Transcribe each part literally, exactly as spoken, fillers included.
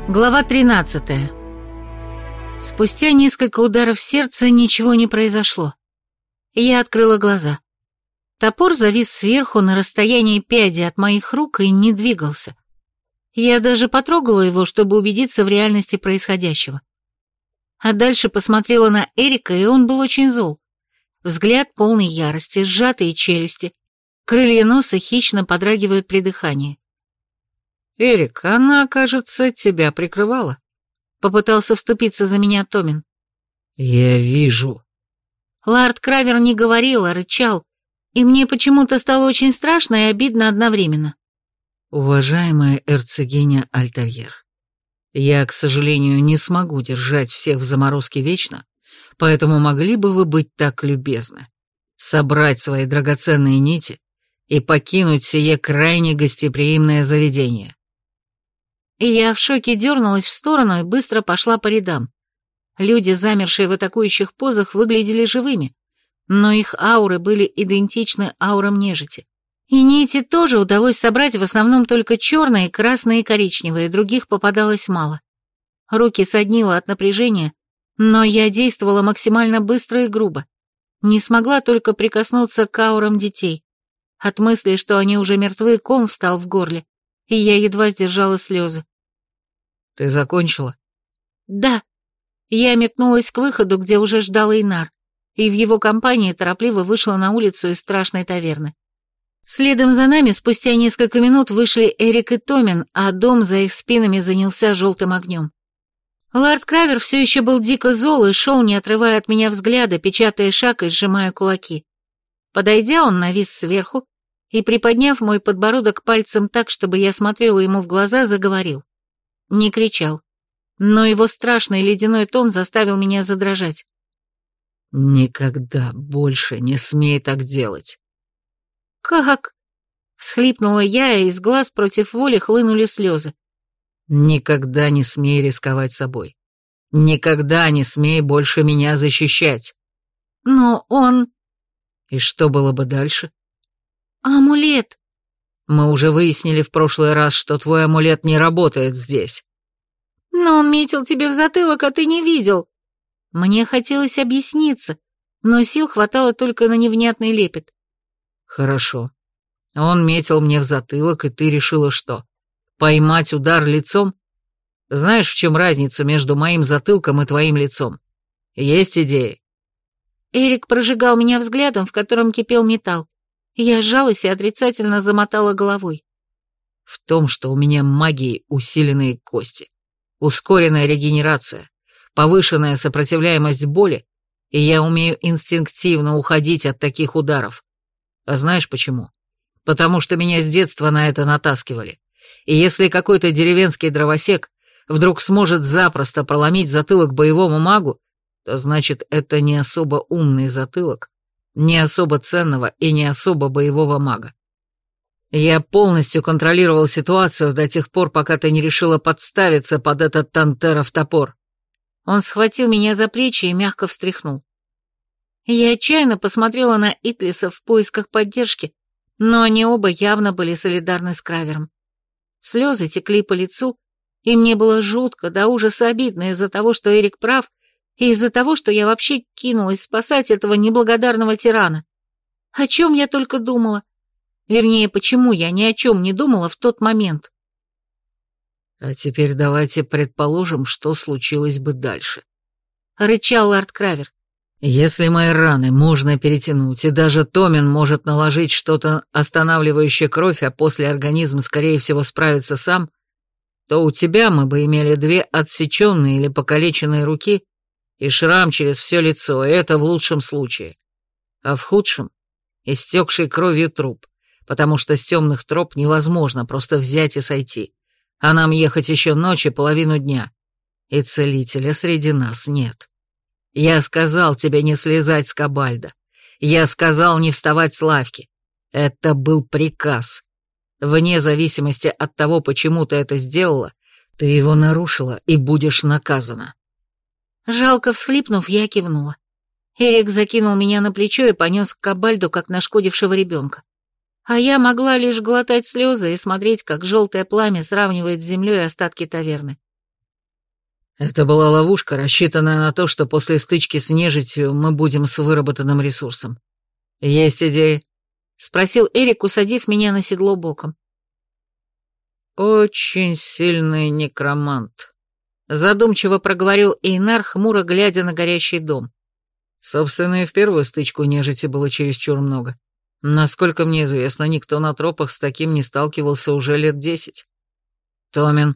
Глава тринадцатая. Спустя несколько ударов сердца ничего не произошло. Я открыла глаза. Топор завис сверху на расстоянии пяди от моих рук и не двигался. Я даже потрогала его, чтобы убедиться в реальности происходящего. А дальше посмотрела на Эрика, и он был очень зол. Взгляд полный ярости, сжатые челюсти, крылья носа хищно подрагивают при дыхании. «Эрик, она, кажется, тебя прикрывала», — попытался вступиться за меня Томин. «Я вижу». Лард Кравер не говорил, а рычал, и мне почему-то стало очень страшно и обидно одновременно. «Уважаемая эрцогиня Альтарьер, я, к сожалению, не смогу держать всех в заморозке вечно, поэтому могли бы вы быть так любезны, собрать свои драгоценные нити и покинуть сие крайне гостеприимное заведение». И я в шоке дернулась в сторону и быстро пошла по рядам. Люди, замершие в атакующих позах, выглядели живыми, но их ауры были идентичны аурам нежити. И нити тоже удалось собрать в основном только черные, красные и коричневые, других попадалось мало. Руки соднило от напряжения, но я действовала максимально быстро и грубо. Не смогла только прикоснуться к аурам детей. От мысли, что они уже мертвы, ком встал в горле, и я едва сдержала слезы. «Ты закончила?» «Да». Я метнулась к выходу, где уже ждал Эйнар, и в его компании торопливо вышла на улицу из страшной таверны. Следом за нами спустя несколько минут вышли Эрик и Томин, а дом за их спинами занялся желтым огнем. Лард Кравер все еще был дико зол и шел, не отрывая от меня взгляда, печатая шаг и сжимая кулаки. Подойдя, он навис сверху и, приподняв мой подбородок пальцем так, чтобы я смотрела ему в глаза, заговорил. Не кричал, но его страшный ледяной тон заставил меня задрожать. «Никогда больше не смей так делать». «Как?» — всхлипнула я, и из глаз против воли хлынули слезы. «Никогда не смей рисковать собой. Никогда не смей больше меня защищать». «Но он...» «И что было бы дальше?» «Амулет». «Мы уже выяснили в прошлый раз, что твой амулет не работает здесь». «Но он метил тебе в затылок, а ты не видел». Мне хотелось объясниться, но сил хватало только на невнятный лепет. «Хорошо. Он метил мне в затылок, и ты решила что? Поймать удар лицом? Знаешь, в чем разница между моим затылком и твоим лицом? Есть идеи?» Эрик прожигал меня взглядом, в котором кипел металл. Я сжалась и отрицательно замотала головой. «В том, что у меня магией усиленные кости, ускоренная регенерация, повышенная сопротивляемость боли, и я умею инстинктивно уходить от таких ударов. А знаешь почему? Потому что меня с детства на это натаскивали. И если какой-то деревенский дровосек вдруг сможет запросто проломить затылок боевому магу, то значит, это не особо умный затылок, не особо ценного и не особо боевого мага. Я полностью контролировал ситуацию до тех пор, пока ты не решила подставиться под этот Тантеров топор». Он схватил меня за плечи и мягко встряхнул. Я отчаянно посмотрела на Итлиса в поисках поддержки, но они оба явно были солидарны с Кравером. Слезы текли по лицу, и мне было жутко, до ужаса обидно из-за того, что Эрик прав, и из-за того, что я вообще кинулась спасать этого неблагодарного тирана. О чем я только думала. Вернее, почему я ни о чем не думала в тот момент. «А теперь давайте предположим, что случилось бы дальше», — рычал Лард Кравер. «Если мои раны можно перетянуть, и даже Томин может наложить что-то, останавливающее кровь, а после организм, скорее всего, справится сам, то у тебя мы бы имели две отсеченные или покалеченные руки и шрам через все лицо, и это в лучшем случае. А в худшем — истекший кровью труп, потому что с темных троп невозможно просто взять и сойти, а нам ехать еще ночь и половину дня, и целителя среди нас нет. Я сказал тебе не слезать с Кабальда, я сказал не вставать с лавки. Это был приказ. Вне зависимости от того, почему ты это сделала, ты его нарушила и будешь наказана». Жалко всхлипнув, я кивнула. Эрик закинул меня на плечо и понес к Кабальду, как нашкодившего ребенка. А я могла лишь глотать слезы и смотреть, как желтое пламя сравнивает с землей остатки таверны. Это была ловушка, рассчитанная на то, что после стычки с нежитью мы будем с выработанным ресурсом. Есть идеи? Спросил Эрик, усадив меня на седло боком. Очень сильный некромант. Задумчиво проговорил Эйнар, хмуро глядя на горящий дом. Собственно, и в первую стычку нежити было чересчур много. Насколько мне известно, никто на тропах с таким не сталкивался уже лет десять. Томин.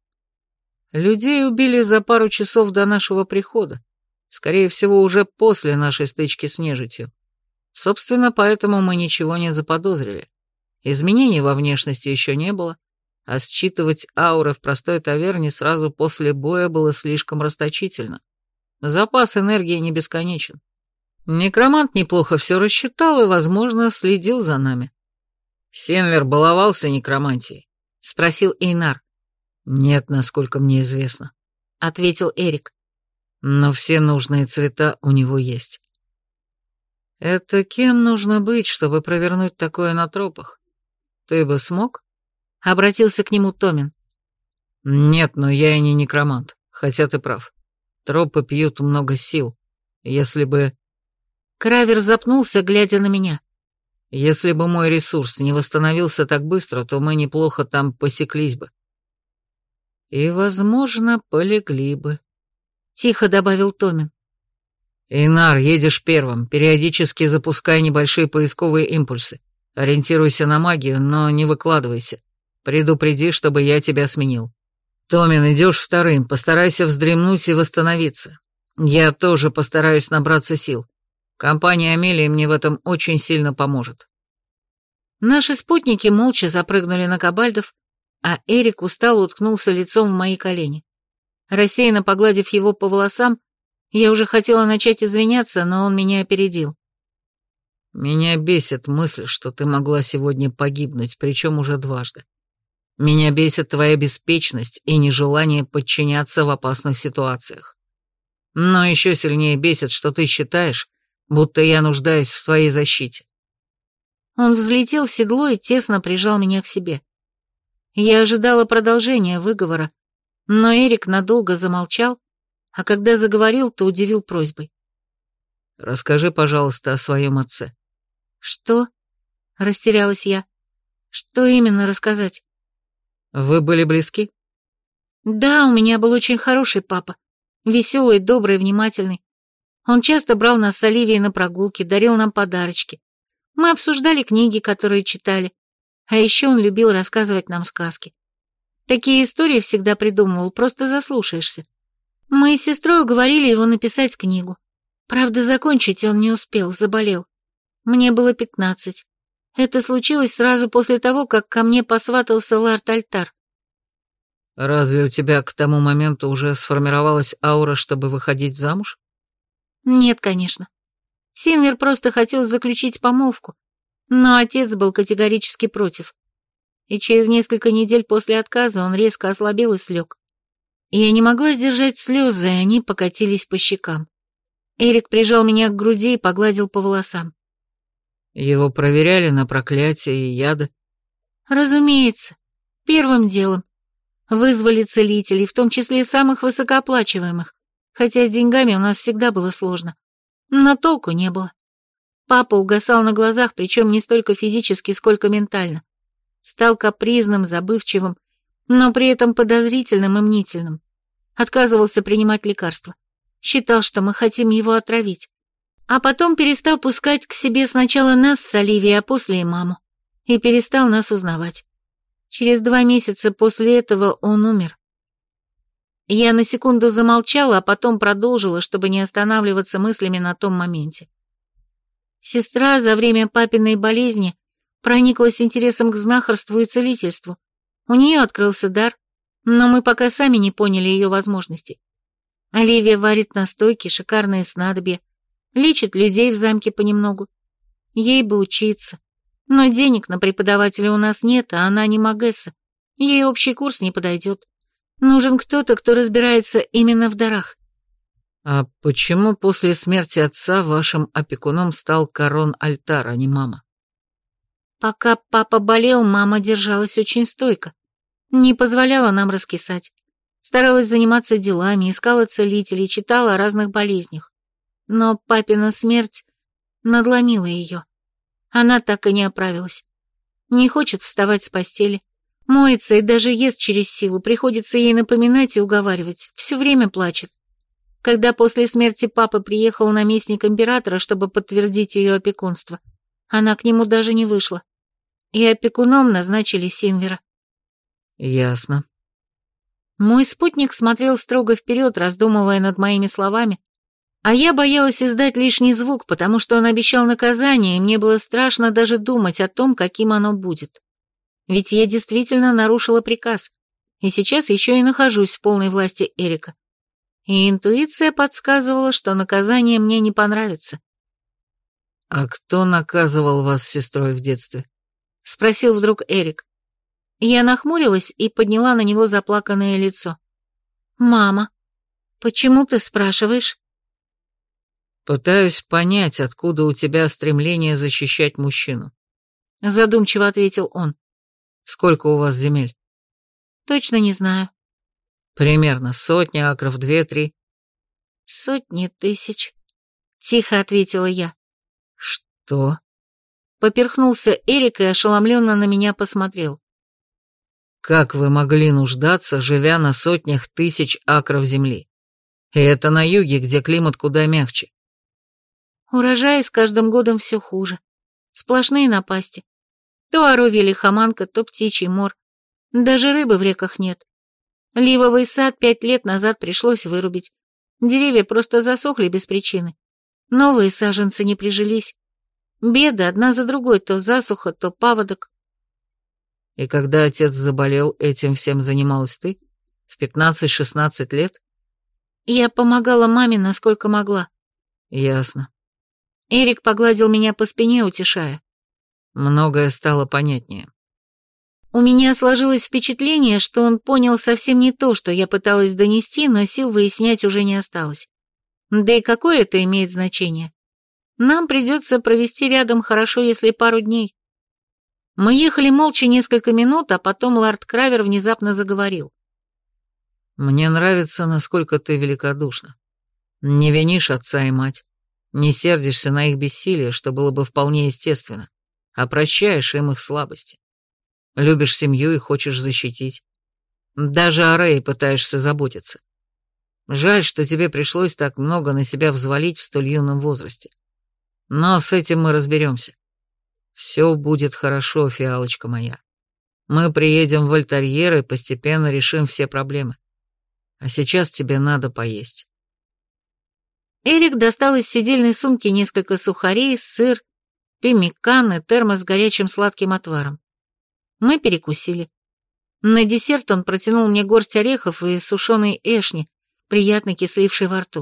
Людей убили за пару часов до нашего прихода. Скорее всего, уже после нашей стычки с нежитью. Собственно, поэтому мы ничего не заподозрили. Изменений во внешности еще не было, а считывать ауры в простой таверне сразу после боя было слишком расточительно. Запас энергии не бесконечен. Некромант неплохо все рассчитал и, возможно, следил за нами. «Сенвер баловался некромантией?» — спросил Эйнар. «Нет, насколько мне известно», — ответил Эрик. «Но все нужные цвета у него есть». «Это кем нужно быть, чтобы провернуть такое на тропах? Ты бы смог?» — обратился к нему Томин. «Нет, но я и не некромант, хотя ты прав. Тропы пьют много сил. Если бы...» Кравер запнулся, глядя на меня. «Если бы мой ресурс не восстановился так быстро, то мы неплохо там посеклись бы». «И, возможно, полегли бы», — тихо добавил Томин. «Эйнар, едешь первым, периодически запускай небольшие поисковые импульсы. Ориентируйся на магию, но не выкладывайся. Предупреди, чтобы я тебя сменил. Томин, идешь вторым, постарайся вздремнуть и восстановиться. Я тоже постараюсь набраться сил. Компания Амелии мне в этом очень сильно поможет». Наши спутники молча запрыгнули на кабальдов, а Эрик устало уткнулся лицом в мои колени. Рассеянно погладив его по волосам, я уже хотела начать извиняться, но он меня опередил. «Меня бесит мысль, что ты могла сегодня погибнуть, причем уже дважды. Меня бесит твоя беспечность и нежелание подчиняться в опасных ситуациях. Но еще сильнее бесит, что ты считаешь, будто я нуждаюсь в твоей защите». Он взлетел в седло и тесно прижал меня к себе. Я ожидала продолжения выговора, но Эрик надолго замолчал, а когда заговорил, то удивил просьбой. «Расскажи, пожалуйста, о своем отце». «Что?» — растерялась я. «Что именно рассказать?» «Вы были близки?» «Да, у меня был очень хороший папа. Веселый, добрый, внимательный. Он часто брал нас с Оливией на прогулки, дарил нам подарочки. Мы обсуждали книги, которые читали. А еще он любил рассказывать нам сказки. Такие истории всегда придумывал, просто заслушаешься. Мы с сестрой уговорили его написать книгу. Правда, закончить он не успел, заболел. Мне было пятнадцать. Это случилось сразу после того, как ко мне посватался Лард Альтар. «Разве у тебя к тому моменту уже сформировалась аура, чтобы выходить замуж?» «Нет, конечно. Синвер просто хотел заключить помолвку, но отец был категорически против. И через несколько недель после отказа он резко ослабел и слег. Я не могла сдержать слезы, и они покатились по щекам. Эрик прижал меня к груди и погладил по волосам. «Его проверяли на проклятие и яды?» «Разумеется. Первым делом. Вызвали целителей, в том числе самых высокооплачиваемых, хотя с деньгами у нас всегда было сложно. Но толку не было. Папа угасал на глазах, причем не столько физически, сколько ментально. Стал капризным, забывчивым, но при этом подозрительным и мнительным. Отказывался принимать лекарства. Считал, что мы хотим его отравить. А потом перестал пускать к себе сначала нас с Оливией, а после и маму. И перестал нас узнавать. Через два месяца после этого он умер. Я на секунду замолчала, а потом продолжила, чтобы не останавливаться мыслями на том моменте. Сестра за время папиной болезни прониклась интересом к знахарству и целительству. У нее открылся дар, но мы пока сами не поняли ее возможностей. Оливия варит настойки, шикарные снадобья, лечит людей в замке понемногу. Ей бы учиться. Но денег на преподавателя у нас нет, а она не магесса. Ей общий курс не подойдет. Нужен кто-то, кто разбирается именно в дарах. «А почему после смерти отца вашим опекуном стал Корон Альтар, а не мама?» «Пока папа болел, мама держалась очень стойко. Не позволяла нам раскисать. Старалась заниматься делами, искала целителей, читала о разных болезнях. Но папина смерть надломила ее. Она так и не оправилась. Не хочет вставать с постели. Моется и даже ест через силу. Приходится ей напоминать и уговаривать. Все время плачет. Когда после смерти папы приехал наместник императора, чтобы подтвердить ее опекунство, она к нему даже не вышла. И опекуном назначили Синвера. Ясно. Мой спутник смотрел строго вперед, раздумывая над моими словами, а я боялась издать лишний звук, потому что он обещал наказание, и мне было страшно даже думать о том, каким оно будет. Ведь я действительно нарушила приказ, и сейчас еще и нахожусь в полной власти Эрика. И интуиция подсказывала, что наказание мне не понравится. «А кто наказывал вас с сестрой в детстве?» — спросил вдруг Эрик. Я нахмурилась и подняла на него заплаканное лицо. «Мама, почему ты спрашиваешь?» «Пытаюсь понять, откуда у тебя стремление защищать мужчину», — задумчиво ответил он. «Сколько у вас земель?» «Точно не знаю». «Примерно сотни акров, две-три». «Сотни тысяч», — тихо ответила я. «Что?» Поперхнулся Эрик и ошеломленно на меня посмотрел. «Как вы могли нуждаться, живя на сотнях тысяч акров земли? И это на юге, где климат куда мягче». «Урожаи с каждым годом все хуже. Сплошные напасти. То оровья лихоманка, то птичий мор. Даже рыбы в реках нет. Ливовый сад пять лет назад пришлось вырубить. Деревья просто засохли без причины. Новые саженцы не прижились. Беды одна за другой, то засуха, то паводок». «И когда отец заболел, этим всем занималась ты? В пятнадцать-шестнадцать лет?» «Я помогала маме, насколько могла». «Ясно». Эрик погладил меня по спине, утешая. «Многое стало понятнее». У меня сложилось впечатление, что он понял совсем не то, что я пыталась донести, но сил выяснять уже не осталось. Да и какое это имеет значение? Нам придется провести рядом хорошо, если пару дней. Мы ехали молча несколько минут, а потом лорд Кравер внезапно заговорил. «Мне нравится, насколько ты великодушна. Не винишь отца и мать, не сердишься на их бессилие, что было бы вполне естественно, а прощаешь им их слабости. Любишь семью и хочешь защитить. Даже о Рее пытаешься заботиться. Жаль, что тебе пришлось так много на себя взвалить в столь юном возрасте. Но с этим мы разберемся. Все будет хорошо, фиалочка моя. Мы приедем в Альтарьер и постепенно решим все проблемы. А сейчас тебе надо поесть». Эрик достал из сидельной сумки несколько сухарей, сыр, пеммикан и термос с горячим сладким отваром. Мы перекусили. На десерт он протянул мне горсть орехов и сушеной эшни, приятно кислившей во рту.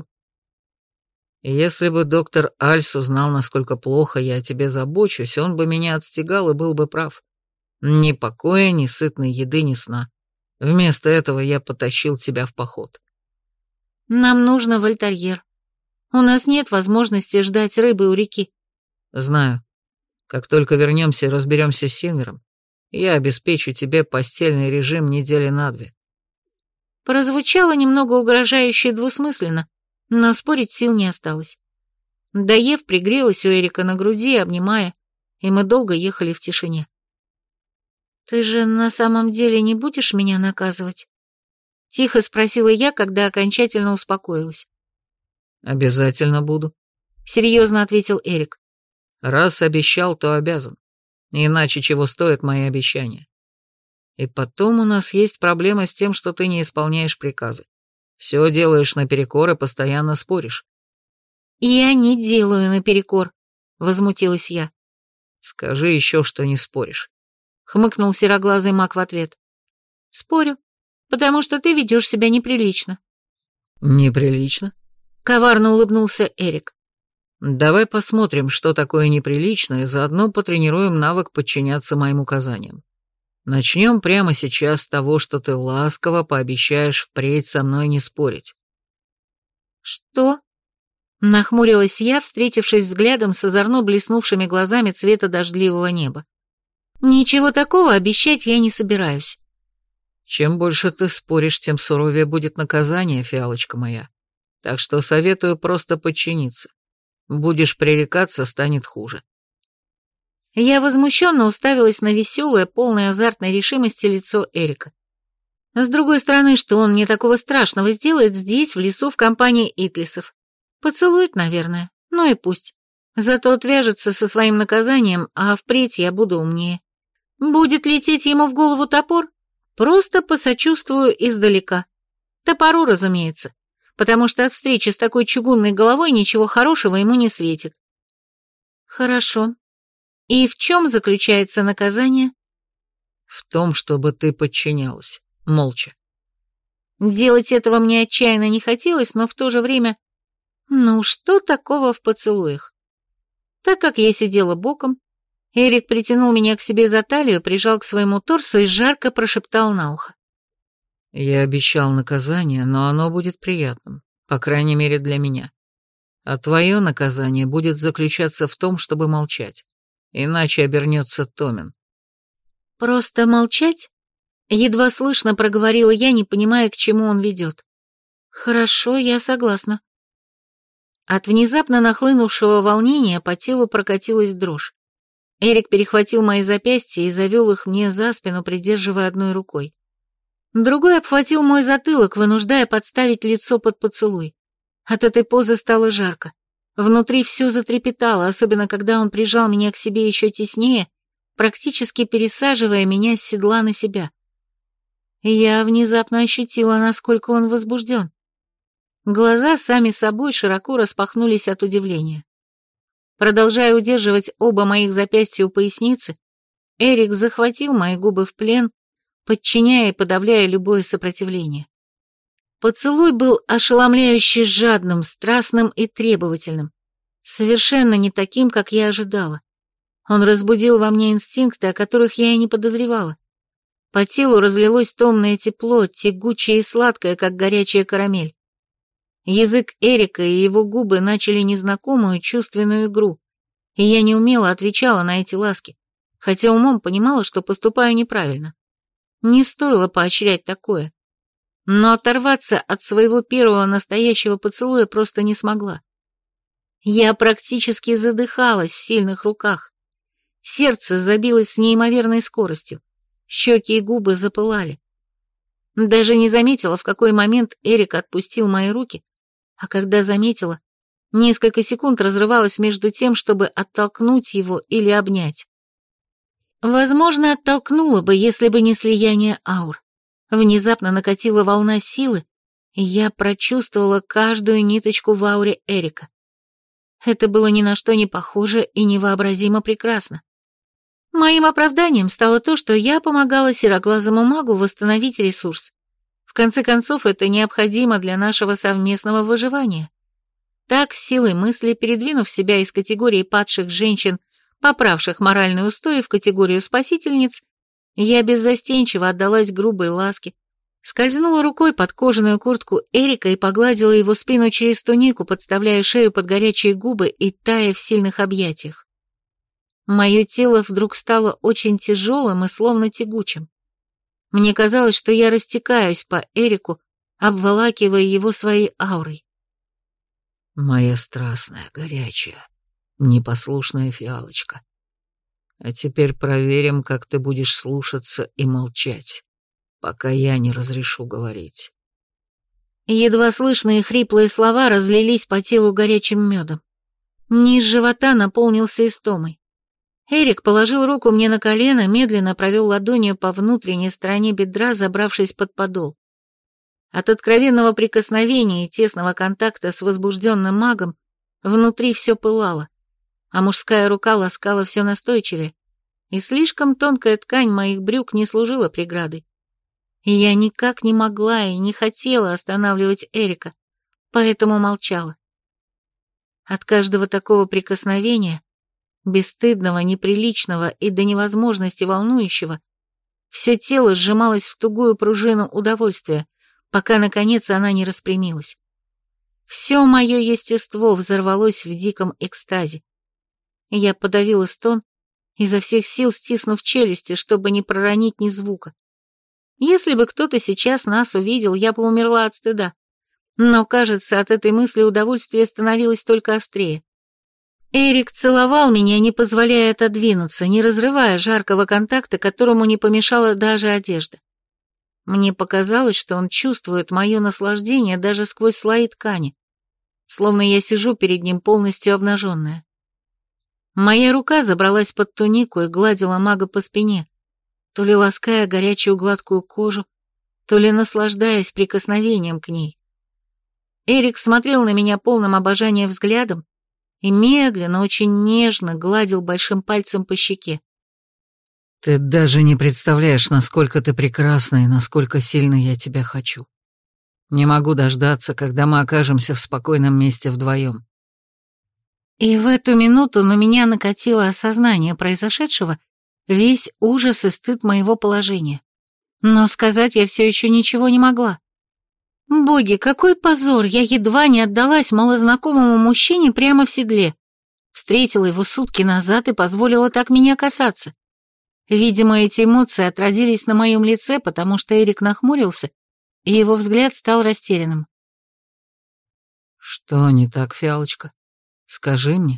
«Если бы доктор Альс узнал, насколько плохо я о тебе забочусь, он бы меня отстегал и был бы прав. Ни покоя, ни сытной еды, ни сна. Вместо этого я потащил тебя в поход». «Нам нужно в Альтарьер. У нас нет возможности ждать рыбы у реки». «Знаю. Как только вернемся и разберемся с Синвером, я обеспечу тебе постельный режим недели на две». Прозвучало немного угрожающе и двусмысленно, но спорить сил не осталось. Доев, пригрелась у Эрика на груди, обнимая, и мы долго ехали в тишине. «Ты же на самом деле не будешь меня наказывать?» — тихо спросила я, когда окончательно успокоилась. «Обязательно буду», — серьезно ответил Эрик. «Раз обещал, то обязан. Иначе чего стоят мои обещания? И потом у нас есть проблема с тем, что ты не исполняешь приказы. Все делаешь наперекор и постоянно споришь». «Я не делаю наперекор», — возмутилась я. «Скажи еще, что не споришь», — хмыкнул сероглазый маг в ответ. «Спорю, потому что ты ведешь себя неприлично». «Неприлично?» — коварно улыбнулся Эрик. «Давай посмотрим, что такое неприлично, и заодно потренируем навык подчиняться моим указаниям. Начнем прямо сейчас с того, что ты ласково пообещаешь впредь со мной не спорить». «Что?» — нахмурилась я, встретившись взглядом с озорно блеснувшими глазами цвета дождливого неба. «Ничего такого обещать я не собираюсь». Чем больше ты споришь, тем суровее будет наказание, фиалочка моя. Так что советую просто подчиниться. Будешь пререкаться, станет хуже. Я возмущенно уставилась на веселое, полное азартной решимости лицо Эрика. С другой стороны, что он мне такого страшного сделает здесь, в лесу, в компании Итлисов? Поцелует, наверное, ну и пусть. Зато отвяжется со своим наказанием, а впредь я буду умнее. Будет лететь ему в голову топор? Просто посочувствую издалека. Топору, разумеется, потому что от встречи с такой чугунной головой ничего хорошего ему не светит. Хорошо. И в чем заключается наказание? В том, чтобы ты подчинялась, молча. Делать этого мне отчаянно не хотелось, но в то же время... Ну, что такого в поцелуях? Так как я сидела боком, Эрик притянул меня к себе за талию, прижал к своему торсу и жарко прошептал на ухо. Я обещал наказание, но оно будет приятным, по крайней мере для меня. А твое наказание будет заключаться в том, чтобы молчать, иначе обернется Томин. Просто молчать? Едва слышно проговорила я, не понимая, к чему он ведет. Хорошо, я согласна. От внезапно нахлынувшего волнения по телу прокатилась дрожь. Эрик перехватил мои запястья и завел их мне за спину, придерживая одной рукой. Другой обхватил мой затылок, вынуждая подставить лицо под поцелуй. От этой позы стало жарко. Внутри все затрепетало, особенно когда он прижал меня к себе еще теснее, практически пересаживая меня с седла на себя. Я внезапно ощутила, насколько он возбужден. Глаза сами собой широко распахнулись от удивления. Продолжая удерживать оба моих запястья у поясницы, Эрик захватил мои губы в плен, подчиняя и подавляя любое сопротивление. Поцелуй был ошеломляюще жадным, страстным и требовательным, совершенно не таким, как я ожидала. Он разбудил во мне инстинкты, о которых я и не подозревала. По телу разлилось томное тепло, тягучее и сладкое, как горячая карамель. Язык Эрика и его губы начали незнакомую чувственную игру, и я неумело отвечала на эти ласки, хотя умом понимала, что поступаю неправильно. Не стоило поощрять такое. Но оторваться от своего первого настоящего поцелуя просто не смогла. Я практически задыхалась в сильных руках. Сердце забилось с неимоверной скоростью, щеки и губы запылали. Даже не заметила, в какой момент Эрик отпустил мои руки, а когда заметила, несколько секунд разрывалась между тем, чтобы оттолкнуть его или обнять. Возможно, оттолкнула бы, если бы не слияние аур. Внезапно накатила волна силы, и я прочувствовала каждую ниточку в ауре Эрика. Это было ни на что не похоже и невообразимо прекрасно. Моим оправданием стало то, что я помогала сероглазому магу восстановить ресурс. В конце концов, это необходимо для нашего совместного выживания. Так, силой мысли, передвинув себя из категории падших женщин, поправших моральные устои, в категорию спасительниц, я беззастенчиво отдалась грубой ласке, скользнула рукой под кожаную куртку Эрика и погладила его спину через тунику, подставляя шею под горячие губы и тая в сильных объятиях. Мое тело вдруг стало очень тяжелым и словно тягучим. Мне казалось, что я растекаюсь по Эрику, обволакивая его своей аурой. Моя страстная, горячая, непослушная фиалочка. А теперь проверим, как ты будешь слушаться и молчать, пока я не разрешу говорить. Едва слышные хриплые слова разлились по телу горячим медом. Низ живота наполнился истомой. Эрик положил руку мне на колено, медленно провел ладонью по внутренней стороне бедра, забравшись под подол. От откровенного прикосновения и тесного контакта с возбужденным магом внутри все пылало, а мужская рука ласкала все настойчивее, и слишком тонкая ткань моих брюк не служила преградой. И я никак не могла и не хотела останавливать Эрика, поэтому молчала. От каждого такого прикосновения, бесстыдного, неприличного и до невозможности волнующего, все тело сжималось в тугую пружину удовольствия, пока, наконец, она не распрямилась. Все мое естество взорвалось в диком экстазе. Я подавила стон, изо всех сил стиснув челюсти, чтобы не проронить ни звука. Если бы кто-то сейчас нас увидел, я бы умерла от стыда. Но, кажется, от этой мысли удовольствие становилось только острее. Эрик целовал меня, не позволяя отодвинуться, не разрывая жаркого контакта, которому не помешала даже одежда. Мне показалось, что он чувствует мое наслаждение даже сквозь слои ткани, словно я сижу перед ним полностью обнаженная. Моя рука забралась под тунику и гладила мага по спине, то ли лаская горячую гладкую кожу, то ли наслаждаясь прикосновением к ней. Эрик смотрел на меня полным обожания взглядом и медленно, очень нежно гладил большим пальцем по щеке. «Ты даже не представляешь, насколько ты прекрасна и насколько сильно я тебя хочу. Не могу дождаться, когда мы окажемся в спокойном месте вдвоем». И в эту минуту на меня накатило осознание произошедшего, весь ужас и стыд моего положения. Но сказать я все еще ничего не могла. Боги, какой позор! Я едва не отдалась малознакомому мужчине прямо в седле. Встретила его сутки назад и позволила так меня касаться. Видимо, эти эмоции отразились на моем лице, потому что Эрик нахмурился, и его взгляд стал растерянным. «Что не так, Фиалочка? Скажи мне».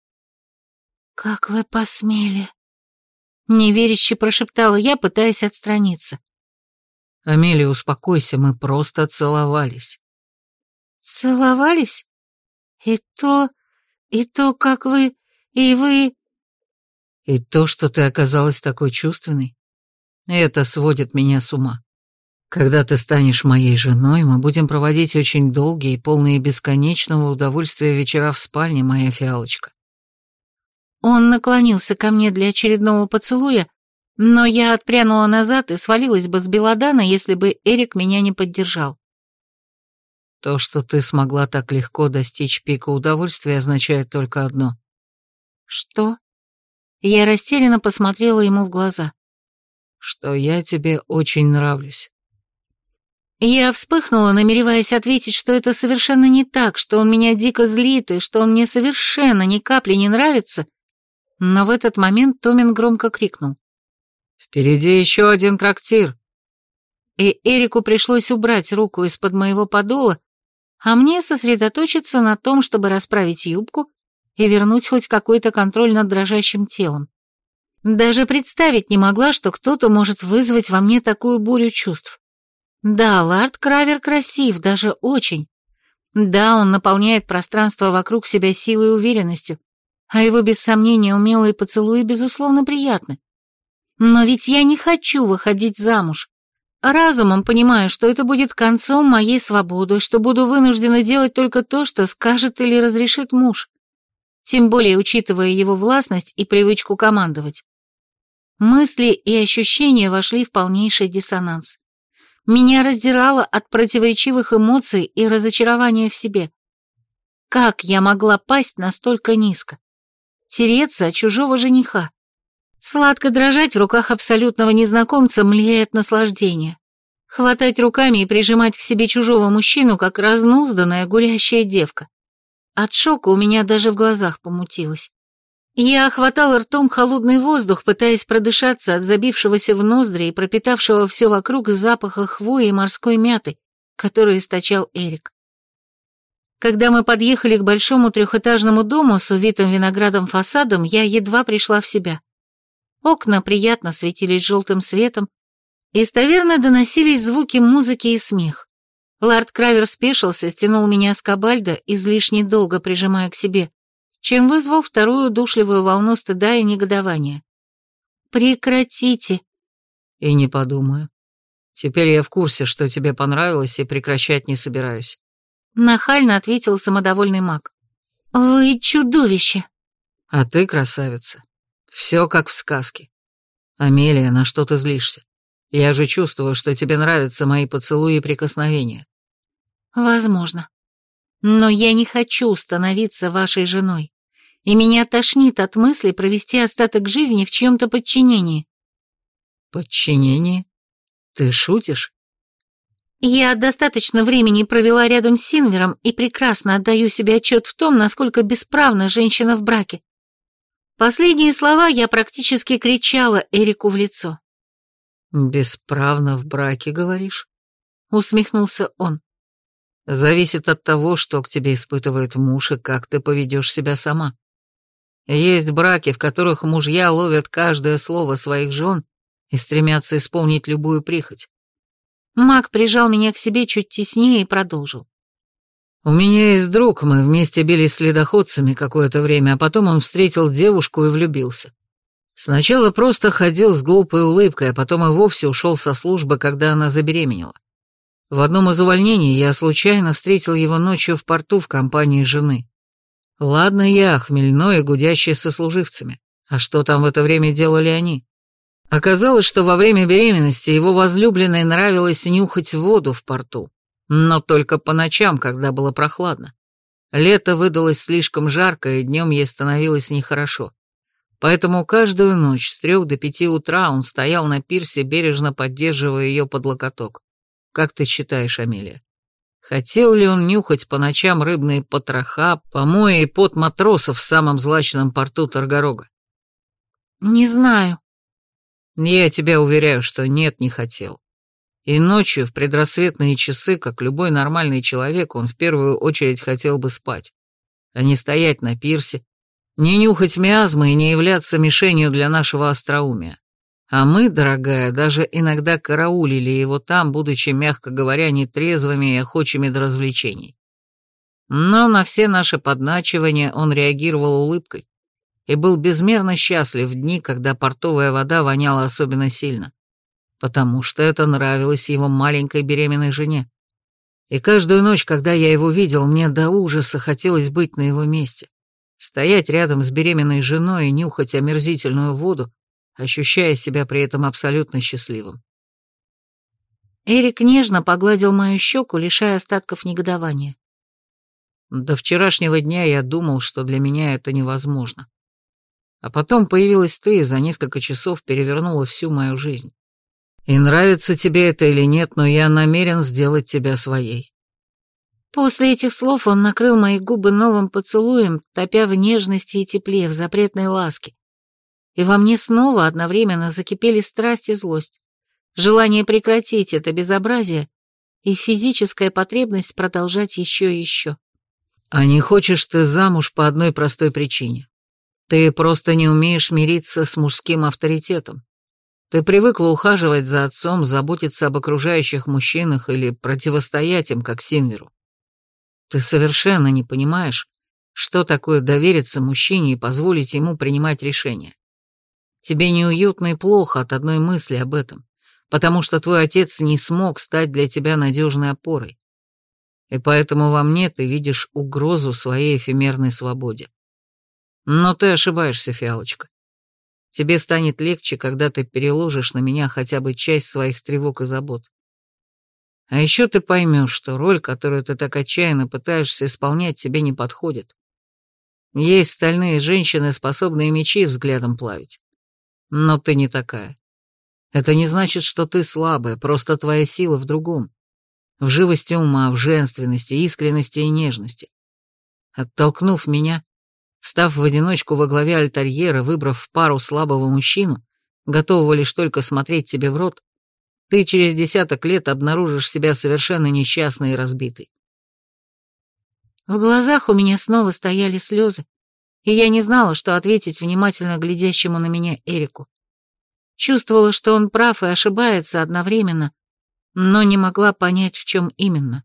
«Как вы посмели?» Неверяще прошептала я, пытаясь отстраниться. «Амелия, успокойся, мы просто целовались». «Целовались? И то, и то, как вы, и вы...» «И то, что ты оказалась такой чувственной, это сводит меня с ума. Когда ты станешь моей женой, мы будем проводить очень долгие и полные бесконечного удовольствия вечера в спальне, моя Фиалочка». Он наклонился ко мне для очередного поцелуя, но я отпрянула назад и свалилась бы с белладана, если бы Эрик меня не поддержал. То, что ты смогла так легко достичь пика удовольствия, означает только одно. Что? Я растерянно посмотрела ему в глаза. Что я тебе очень нравлюсь. Я вспыхнула, намереваясь ответить, что это совершенно не так, что он меня дико злит и что он мне совершенно ни капли не нравится, но в этот момент Томин громко крикнул. «Впереди еще один трактир!» И Эрику пришлось убрать руку из-под моего подола, а мне сосредоточиться на том, чтобы расправить юбку и вернуть хоть какой-то контроль над дрожащим телом. Даже представить не могла, что кто-то может вызвать во мне такую бурю чувств. Да, Лард Кравер красив, даже очень. Да, он наполняет пространство вокруг себя силой и уверенностью, а его, без сомнения, умелые поцелуи, безусловно, приятны. Но ведь я не хочу выходить замуж. Разумом понимаю, что это будет концом моей свободы, что буду вынуждена делать только то, что скажет или разрешит муж. Тем более, учитывая его властность и привычку командовать. Мысли и ощущения вошли в полнейший диссонанс. Меня раздирало от противоречивых эмоций и разочарования в себе. Как я могла пасть настолько низко? Тереться от чужого жениха? Сладко дрожать в руках абсолютного незнакомца, млея от наслаждения. Хватать руками и прижимать к себе чужого мужчину, как разнузданная гулящая девка. От шока у меня даже в глазах помутилось. Я охватала ртом холодный воздух, пытаясь продышаться от забившегося в ноздри и пропитавшего все вокруг запаха хвои и морской мяты, который источал Эрик. Когда мы подъехали к большому трехэтажному дому с увитым виноградом фасадом, я едва пришла в себя. Окна приятно светились желтым светом, из таверны доносились звуки музыки и смех. Лард Кравер спешился, стянул меня с кабальда, излишне долго прижимая к себе, чем вызвал вторую удушливую волну стыда и негодования. «Прекратите!» «И не подумаю. Теперь я в курсе, что тебе понравилось, и прекращать не собираюсь», — нахально ответил самодовольный маг. «Вы чудовище!» «А ты красавица. Все как в сказке. Амелия, на что ты злишься? Я же чувствую, что тебе нравятся мои поцелуи и прикосновения». «Возможно. Но я не хочу становиться вашей женой, и меня тошнит от мысли провести остаток жизни в чьем-то подчинении». «Подчинение? Ты шутишь?» «Я достаточно времени провела рядом с Синвером и прекрасно отдаю себе отчет в том, насколько бесправна женщина в браке». Последние слова я практически кричала Эрику в лицо. «Бесправно в браке, говоришь?» — усмехнулся он. «Зависит от того, что к тебе испытывает муж и как ты поведешь себя сама. Есть браки, в которых мужья ловят каждое слово своих жен и стремятся исполнить любую прихоть». Маг прижал меня к себе чуть теснее и продолжил. «У меня есть друг, мы вместе бились следоходцами какое-то время, а потом он встретил девушку и влюбился. Сначала просто ходил с глупой улыбкой, а потом и вовсе ушел со службы, когда она забеременела. В одном из увольнений я случайно встретил его ночью в порту в компании жены. Ладно я, хмельной и гудящий со служивцами, а что там в это время делали они? Оказалось, что во время беременности его возлюбленной нравилось нюхать воду в порту, но только по ночам, когда было прохладно. Лето выдалось слишком жарко, и днем ей становилось нехорошо. Поэтому каждую ночь с трех до пяти утра он стоял на пирсе, бережно поддерживая ее под локоток. Как ты считаешь, Амелия, хотел ли он нюхать по ночам рыбные потроха, помои и пот матросов в самом злачном порту Таргорога? Не знаю. Я тебя уверяю, что нет, не хотел. И ночью, в предрассветные часы, как любой нормальный человек, он в первую очередь хотел бы спать, а не стоять на пирсе, не нюхать миазмы и не являться мишенью для нашего остроумия. А мы, дорогая, даже иногда караулили его там, будучи, мягко говоря, нетрезвыми и охочими до развлечений. Но на все наши подначивания он реагировал улыбкой и был безмерно счастлив в дни, когда портовая вода воняла особенно сильно, потому что это нравилось его маленькой беременной жене. И каждую ночь, когда я его видел, мне до ужаса хотелось быть на его месте, стоять рядом с беременной женой и нюхать омерзительную воду, ощущая себя при этом абсолютно счастливым. Эрик нежно погладил мою щеку, лишая остатков негодования. До вчерашнего дня я думал, что для меня это невозможно. А потом появилась ты и за несколько часов перевернула всю мою жизнь. И нравится тебе это или нет, но я намерен сделать тебя своей. После этих слов он накрыл мои губы новым поцелуем, топя в нежности и тепле, в запретной ласке. И во мне снова одновременно закипели страсть и злость, желание прекратить это безобразие и физическая потребность продолжать еще и еще. А не хочешь ты замуж по одной простой причине. Ты просто не умеешь мириться с мужским авторитетом. Ты привыкла ухаживать за отцом, заботиться об окружающих мужчинах или противостоять им, как Синверу. Ты совершенно не понимаешь, что такое довериться мужчине и позволить ему принимать решения. Тебе неуютно и плохо от одной мысли об этом, потому что твой отец не смог стать для тебя надежной опорой. И поэтому во мне ты видишь угрозу своей эфемерной свободе. Но ты ошибаешься, Фиалочка. Тебе станет легче, когда ты переложишь на меня хотя бы часть своих тревог и забот. А еще ты поймешь, что роль, которую ты так отчаянно пытаешься исполнять, тебе не подходит. Есть стальные женщины, способные мечи взглядом плавить. Но ты не такая. Это не значит, что ты слабая, просто твоя сила в другом. В живости ума, в женственности, искренности и нежности. Оттолкнув меня, встав в одиночку во главе альтерьера, выбрав в пару слабого мужчину, готового лишь только смотреть тебе в рот, ты через десяток лет обнаружишь себя совершенно несчастной и разбитой. В глазах у меня снова стояли слезы, и я не знала, что ответить внимательно глядящему на меня Эрику. Чувствовала, что он прав и ошибается одновременно, но не могла понять, в чем именно.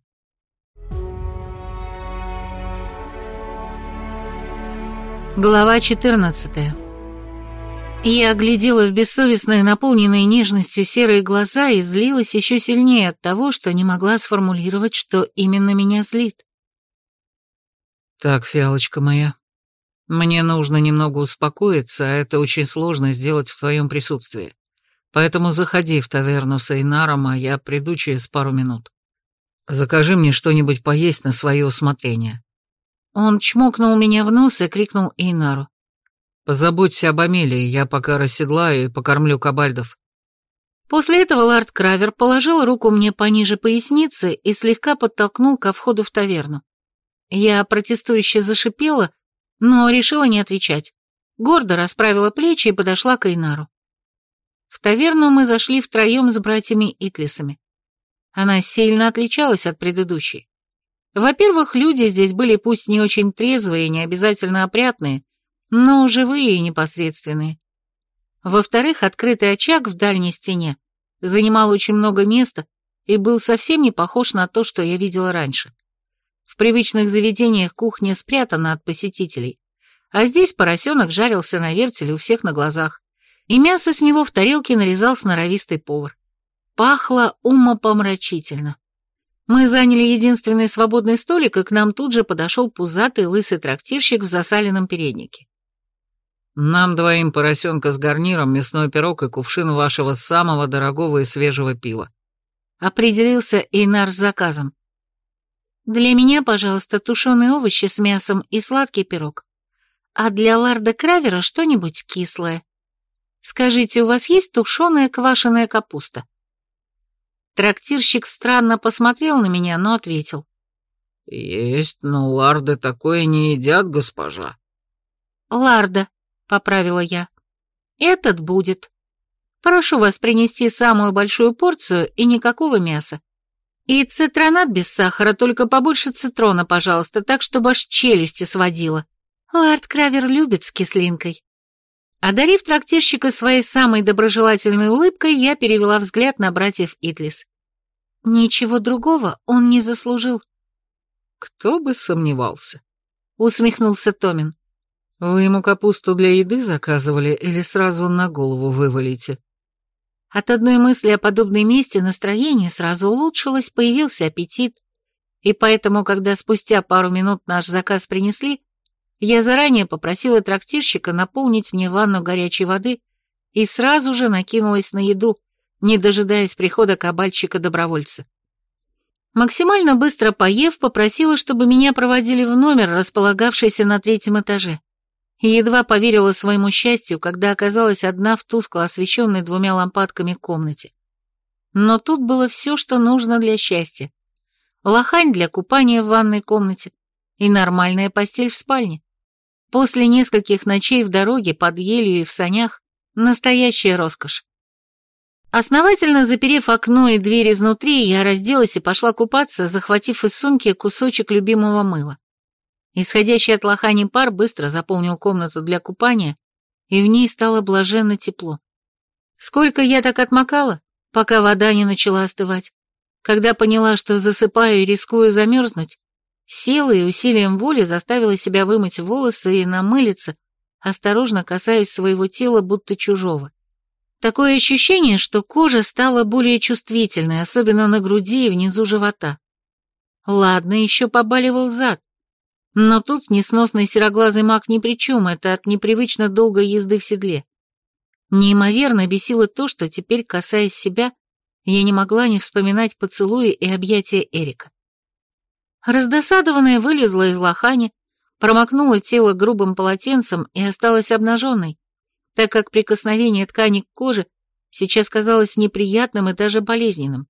Глава четырнадцатая. Я оглядела в бессовестные, наполненные нежностью серые глаза и злилась еще сильнее от того, что не могла сформулировать, что именно меня злит. Так, Фиалочка моя, мне нужно немного успокоиться, а это очень сложно сделать в твоем присутствии. Поэтому заходи в таверну с Эйнаром, а я приду через пару минут. Закажи мне что-нибудь поесть на свое усмотрение. Он чмокнул меня в нос и крикнул Эйнару. Позаботься об Амелии, я пока расседлаю и покормлю кабальдов. После этого лорд Кравер положил руку мне пониже поясницы и слегка подтолкнул ко входу в таверну. Я протестующе зашипела, но решила не отвечать. Гордо расправила плечи и подошла к Эйнару. В таверну мы зашли втроем с братьями Итлисами. Она сильно отличалась от предыдущей. Во-первых, люди здесь были пусть не очень трезвые и не обязательно опрятные, но живые и непосредственные. Во-вторых, открытый очаг в дальней стене занимал очень много места и был совсем не похож на то, что я видела раньше. В привычных заведениях кухня спрятана от посетителей, а здесь поросенок жарился на вертеле у всех на глазах, и мясо с него в тарелке нарезал сноровистый повар. Пахло умопомрачительно. Мы заняли единственный свободный столик, и к нам тут же подошел пузатый лысый трактирщик в засаленном переднике. «Нам двоим поросенка с гарниром, мясной пирог и кувшин вашего самого дорогого и свежего пива», — определился Эйнар с заказом. «Для меня, пожалуйста, тушеные овощи с мясом и сладкий пирог. А для ларда Кравера что-нибудь кислое. Скажите, у вас есть тушеная квашеная капуста?» Трактирщик странно посмотрел на меня, но ответил. «Есть, но ларды такое не едят, госпожа». «Ларда», — поправила я. «Этот будет. Прошу вас принести самую большую порцию и никакого мяса. И цитронат без сахара, только побольше цитрона, пожалуйста, так, чтобы аж челюсти сводило. Лард Кравер любит с кислинкой». Одарив трактирщика своей самой доброжелательной улыбкой, я перевела взгляд на братьев Итлис. Ничего другого он не заслужил. «Кто бы сомневался», — усмехнулся Томин. «Вы ему капусту для еды заказывали или сразу на голову вывалите?» От одной мысли о подобной мести настроение сразу улучшилось, появился аппетит, и поэтому, когда спустя пару минут наш заказ принесли, я заранее попросила трактирщика наполнить мне ванну горячей воды и сразу же накинулась на еду, не дожидаясь прихода кабальчика-добровольца. Максимально быстро поев, попросила, чтобы меня проводили в номер, располагавшийся на третьем этаже. И едва поверила своему счастью, когда оказалась одна в тускло освещенной двумя лампадками комнате. Но тут было все, что нужно для счастья. Лохань для купания в ванной комнате и нормальная постель в спальне. После нескольких ночей в дороге, под елью и в санях, настоящая роскошь. Основательно заперев окно и дверь изнутри, я разделась и пошла купаться, захватив из сумки кусочек любимого мыла. Исходящий от лохани пар быстро заполнил комнату для купания, и в ней стало блаженно тепло. Сколько я так отмокала, пока вода не начала остывать. Когда поняла, что засыпаю и рискую замерзнуть, села и усилием воли заставила себя вымыть волосы и намылиться, осторожно касаясь своего тела, будто чужого. Такое ощущение, что кожа стала более чувствительной, особенно на груди и внизу живота. Ладно, еще побаливал зад. Но тут несносный сероглазый маг ни при чем, это от непривычно долгой езды в седле. Неимоверно бесило то, что теперь, касаясь себя, я не могла не вспоминать поцелуи и объятия Эрика. Раздосадованная вылезла из лохани, промокнула тело грубым полотенцем и осталась обнаженной, так как прикосновение ткани к коже сейчас казалось неприятным и даже болезненным.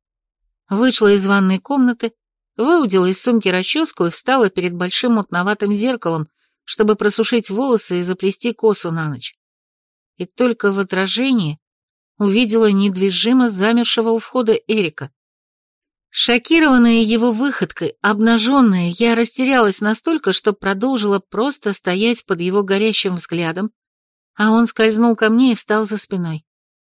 Вышла из ванной комнаты, выудила из сумки расческу и встала перед большим мутноватым зеркалом, чтобы просушить волосы и заплести косу на ночь. И только в отражении увидела недвижимо замершего у входа Эрика. Шокированная его выходкой, обнаженная, я растерялась настолько, что продолжила просто стоять под его горящим взглядом, а он скользнул ко мне и встал за спиной.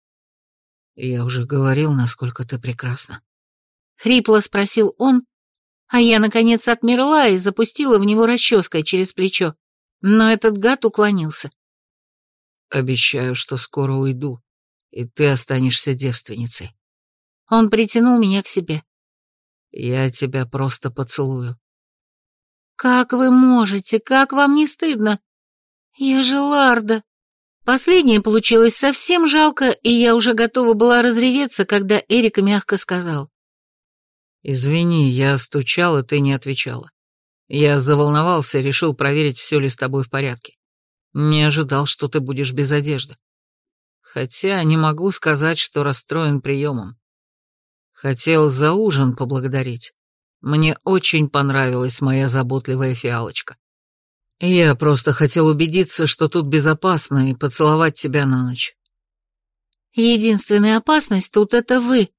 «Я уже говорил, насколько ты прекрасна», — хрипло спросил он, а я, наконец, отмерла и запустила в него расческой через плечо, но этот гад уклонился. «Обещаю, что скоро уйду, и ты останешься девственницей». Он притянул меня к себе. «Я тебя просто поцелую». «Как вы можете? Как вам не стыдно? Я же Ларда». Последнее получилось совсем жалко, и я уже готова была разреветься, когда Эрик мягко сказал. «Извини, я стучал, и ты не отвечала. Я заволновался и решил проверить, все ли с тобой в порядке. Не ожидал, что ты будешь без одежды. Хотя не могу сказать, что расстроен приемом. Хотел за ужин поблагодарить. Мне очень понравилась моя заботливая фиалочка. Я просто хотел убедиться, что тут безопасно, и поцеловать тебя на ночь». Единственная опасность тут — это вы.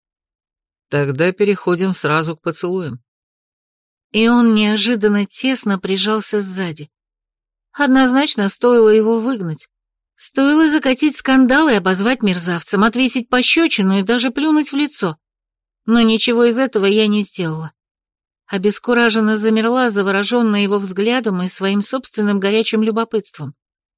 Тогда переходим сразу к поцелуям. И он неожиданно тесно прижался сзади. Однозначно стоило его выгнать. Стоило закатить скандал и обозвать мерзавцем, отвесить пощечину и даже плюнуть в лицо. Но ничего из этого я не сделала. Обескураженно замерла, завороженная его взглядом и своим собственным горячим любопытством.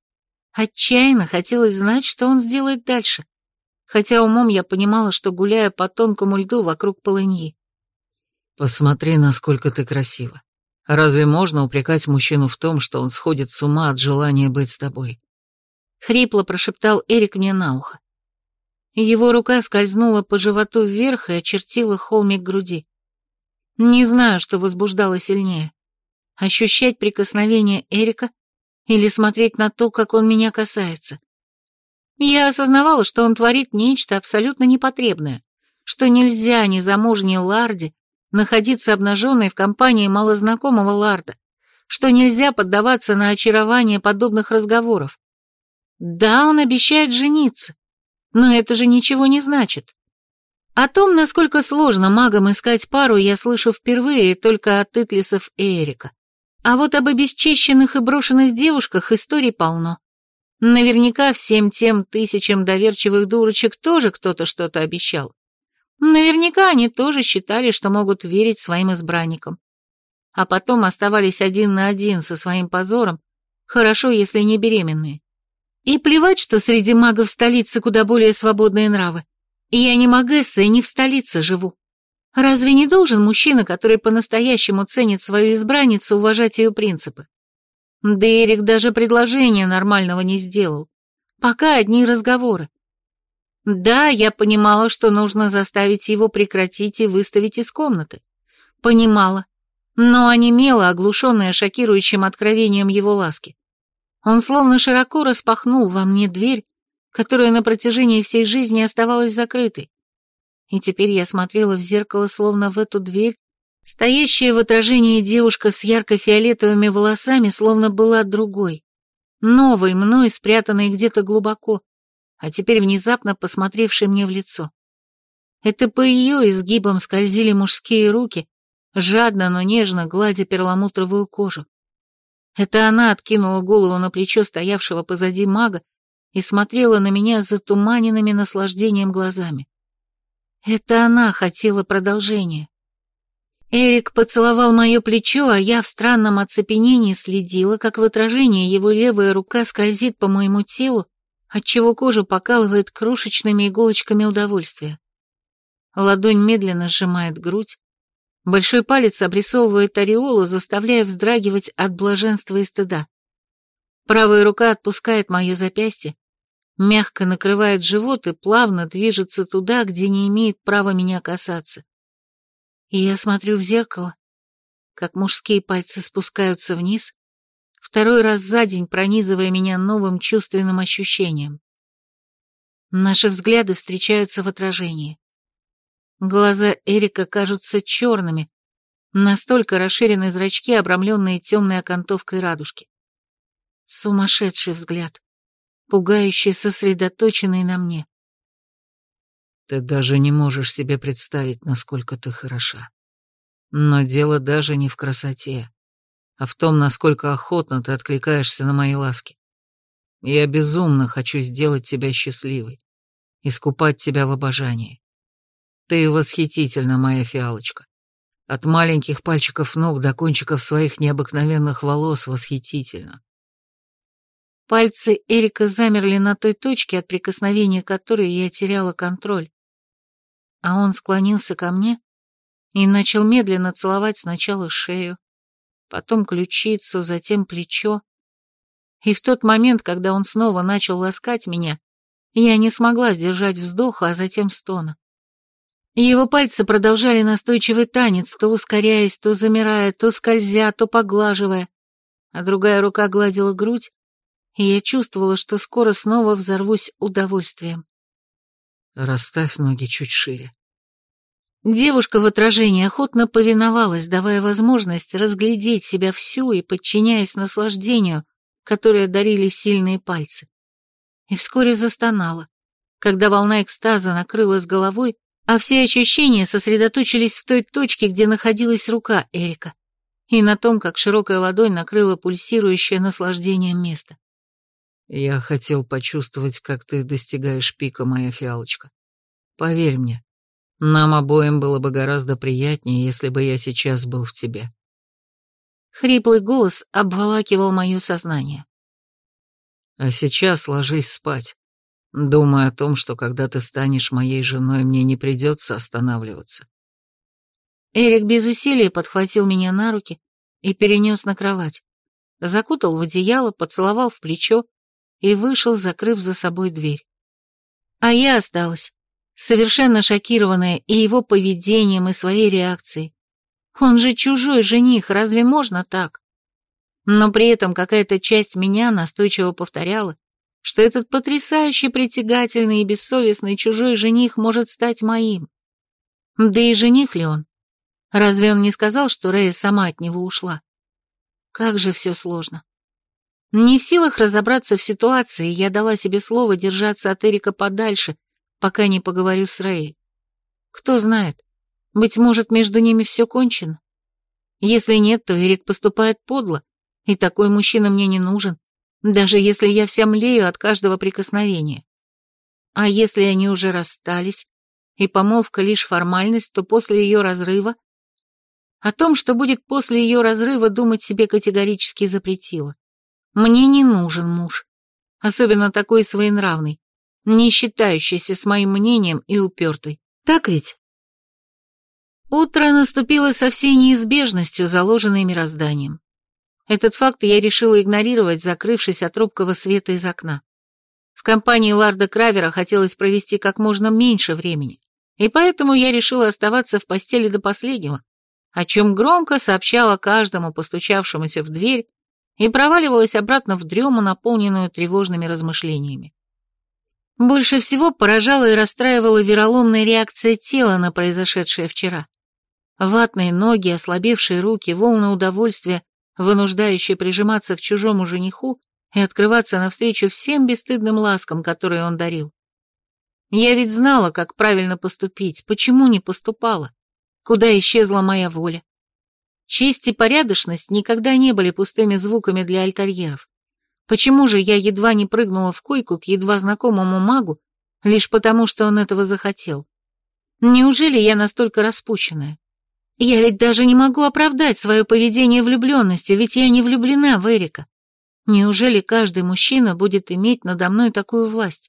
Отчаянно хотелось знать, что он сделает дальше, хотя умом я понимала, что гуляю по тонкому льду вокруг полыньи. Посмотри, насколько ты красива. Разве можно упрекать мужчину в том, что он сходит с ума от желания быть с тобой? Хрипло прошептал Эрик мне на ухо. Его рука скользнула по животу вверх и очертила холмик груди. Не знаю, что возбуждало сильнее. Ощущать прикосновение Эрика или смотреть на то, как он меня касается. Я осознавала, что он творит нечто абсолютно непотребное, что нельзя незамужней Ларде находиться обнаженной в компании малознакомого Ларда, что нельзя поддаваться на очарование подобных разговоров. Да, он обещает жениться, но это же ничего не значит. О том, насколько сложно магам искать пару, я слышу впервые только от Итлисов и Эрика. А вот об обесчищенных и брошенных девушках историй полно. Наверняка всем тем тысячам доверчивых дурочек тоже кто-то что-то обещал. Наверняка они тоже считали, что могут верить своим избранникам. А потом оставались один на один со своим позором, хорошо, если не беременные. И плевать, что среди магов столицы куда более свободные нравы. Я не магесса и не в столице живу. Разве не должен мужчина, который по-настоящему ценит свою избранницу, уважать ее принципы? Да Эрик даже предложения нормального не сделал. Пока одни разговоры. Да, я понимала, что нужно заставить его прекратить и выставить из комнаты. Понимала, но онемела, оглушенная шокирующим откровением его ласки. Он словно широко распахнул во мне дверь, которая на протяжении всей жизни оставалась закрытой. И теперь я смотрела в зеркало, словно в эту дверь, стоящая в отражении девушка с ярко-фиолетовыми волосами, словно была другой, новой, мной спрятанной где-то глубоко, а теперь внезапно посмотревшей мне в лицо. Это по ее изгибам скользили мужские руки, жадно, но нежно гладя перламутровую кожу. Это она откинула голову на плечо стоявшего позади мага и смотрела на меня затуманенными наслаждением глазами. Это она хотела продолжения. Эрик поцеловал мое плечо, а я в странном оцепенении следила, как в отражении его левая рука скользит по моему телу, отчего кожа покалывает крошечными иголочками удовольствия. Ладонь медленно сжимает грудь, большой палец обрисовывает ореолу, заставляя вздрагивать от блаженства и стыда. Правая рука отпускает мое запястье, мягко накрывает живот и плавно движется туда, где не имеет права меня касаться. И я смотрю в зеркало, как мужские пальцы спускаются вниз, второй раз за день пронизывая меня новым чувственным ощущением. Наши взгляды встречаются в отражении. Глаза Эрика кажутся черными, настолько расширены зрачки, обрамленные темной окантовкой радужки. Сумасшедший взгляд, пугающе сосредоточенный на мне. Ты даже не можешь себе представить, насколько ты хороша. Но дело даже не в красоте, а в том, насколько охотно ты откликаешься на мои ласки. Я безумно хочу сделать тебя счастливой, искупать тебя в обожании. Ты восхитительна, моя фиалочка. От маленьких пальчиков ног до кончиков своих необыкновенных волос восхитительно. Пальцы Эрика замерли на той точке, от прикосновения которой я теряла контроль. А он склонился ко мне и начал медленно целовать сначала шею, потом ключицу, затем плечо. И в тот момент, когда он снова начал ласкать меня, я не смогла сдержать вздоха, а затем стона. Его пальцы продолжали настойчивый танец, то ускоряясь, то замирая, то скользя, то поглаживая, а другая рука гладила грудь, и я чувствовала, что скоро снова взорвусь удовольствием. Расставь ноги чуть шире. Девушка в отражении охотно повиновалась, давая возможность разглядеть себя всю и подчиняясь наслаждению, которое дарили сильные пальцы. И вскоре застонала, когда волна экстаза накрыла с головой, а все ощущения сосредоточились в той точке, где находилась рука Эрика, и на том, как широкая ладонь накрыла пульсирующее наслаждением место. Я хотел почувствовать, как ты достигаешь пика, моя фиалочка. Поверь мне, нам обоим было бы гораздо приятнее, если бы я сейчас был в тебе. Хриплый голос обволакивал мое сознание. А сейчас ложись спать, думая о том, что когда ты станешь моей женой, мне не придется останавливаться. Эрик без усилия подхватил меня на руки и перенес на кровать, закутал в одеяло, поцеловал в плечо и вышел, закрыв за собой дверь. А я осталась, совершенно шокированная и его поведением, и своей реакцией. Он же чужой жених, разве можно так? Но при этом какая-то часть меня настойчиво повторяла, что этот потрясающе притягательный и бессовестный чужой жених может стать моим. Да и жених ли он? Разве он не сказал, что Рея сама от него ушла? Как же все сложно. Не в силах разобраться в ситуации, я дала себе слово держаться от Эрика подальше, пока не поговорю с Реей. Кто знает, быть может, между ними все кончено. Если нет, то Эрик поступает подло, и такой мужчина мне не нужен, даже если я вся млею от каждого прикосновения. А если они уже расстались, и помолвка лишь формальность, то после ее разрыва... О том, что будет после ее разрыва, думать себе категорически запретила. Мне не нужен муж, особенно такой своенравный, не считающийся с моим мнением и упертый. Так ведь? Утро наступило со всей неизбежностью, заложенной мирозданием. Этот факт я решила игнорировать, закрывшись от робкого света из окна. В компании Ларда Кравера хотелось провести как можно меньше времени, и поэтому я решила оставаться в постели до последнего, о чем громко сообщала каждому постучавшемуся в дверь и проваливалась обратно в дрему, наполненную тревожными размышлениями. Больше всего поражала и расстраивала вероломная реакция тела на произошедшее вчера. Ватные ноги, ослабевшие руки, волны удовольствия, вынуждающие прижиматься к чужому жениху и открываться навстречу всем бесстыдным ласкам, которые он дарил. Я ведь знала, как правильно поступить, почему не поступала, куда исчезла моя воля. Честь и порядочность никогда не были пустыми звуками для альтерьеров. Почему же я едва не прыгнула в койку к едва знакомому магу, лишь потому, что он этого захотел? Неужели я настолько распущенная? Я ведь даже не могу оправдать свое поведение влюбленностью, ведь я не влюблена в Эрика. Неужели каждый мужчина будет иметь надо мной такую власть?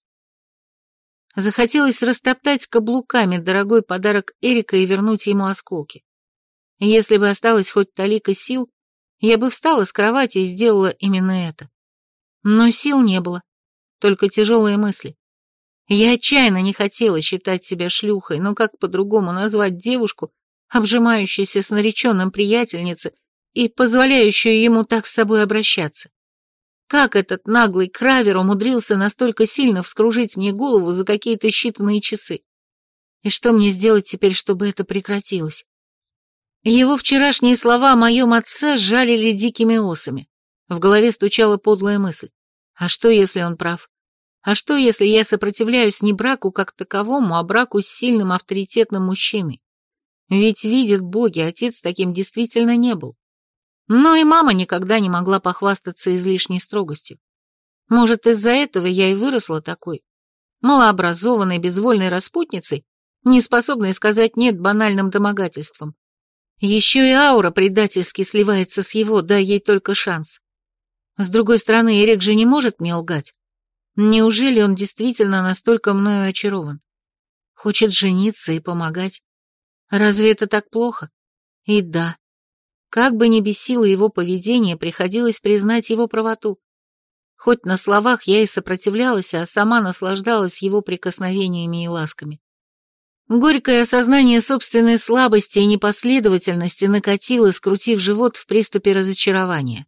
Захотелось растоптать каблуками дорогой подарок Эрика и вернуть ему осколки. Если бы осталось хоть талика сил, я бы встала с кровати и сделала именно это. Но сил не было, только тяжелые мысли. Я отчаянно не хотела считать себя шлюхой, но как по-другому назвать девушку, обжимающуюся с нареченным приятельницей и позволяющую ему так с собой обращаться? Как этот наглый Кравер умудрился настолько сильно вскружить мне голову за какие-то считанные часы? И что мне сделать теперь, чтобы это прекратилось? Его вчерашние слова о моем отце жалили дикими осами. В голове стучала подлая мысль. А что, если он прав? А что, если я сопротивляюсь не браку как таковому, а браку с сильным авторитетным мужчиной? Ведь, видят боги, отец таким действительно не был. Но и мама никогда не могла похвастаться излишней строгостью. Может, из-за этого я и выросла такой, малообразованной, безвольной распутницей, не способной сказать «нет» банальным домогательствам. Еще и аура предательски сливается с его, дай ей только шанс. С другой стороны, Эрик же не может мне лгать. Неужели он действительно настолько мною очарован? Хочет жениться и помогать. Разве это так плохо? И да, как бы ни бесило его поведение, приходилось признать его правоту. Хоть на словах я и сопротивлялась, а сама наслаждалась его прикосновениями и ласками. Горькое осознание собственной слабости и непоследовательности накатило, скрутив живот в приступе разочарования.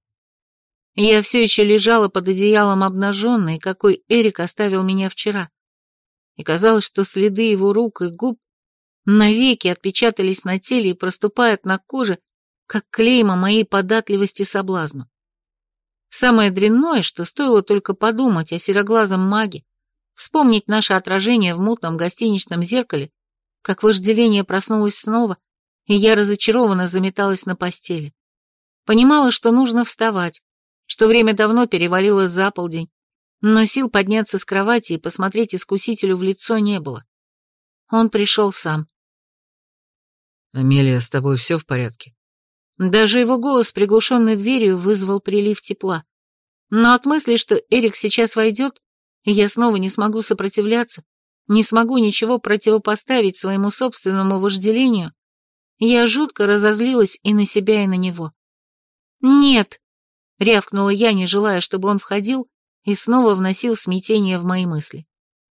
Я все еще лежала под одеялом обнаженной, какой Эрик оставил меня вчера, и казалось, что следы его рук и губ навеки отпечатались на теле и проступают на коже, как клейма моей податливости соблазну. Самое дрянное, что стоило только подумать о сероглазом маге, вспомнить наше отражение в мутном гостиничном зеркале, как вожделение проснулось снова, и я разочарованно заметалась на постели. Понимала, что нужно вставать, что время давно перевалило за полдень, но сил подняться с кровати и посмотреть искусителю в лицо не было. Он пришел сам. «Амелия, с тобой все в порядке?» Даже его голос, приглушенный дверью, вызвал прилив тепла. Но от мысли, что Эрик сейчас войдет, и я снова не смогу сопротивляться, не смогу ничего противопоставить своему собственному вожделению, я жутко разозлилась и на себя, и на него. «Нет!» — рявкнула я, не желая, чтобы он входил, и снова вносил смятение в мои мысли.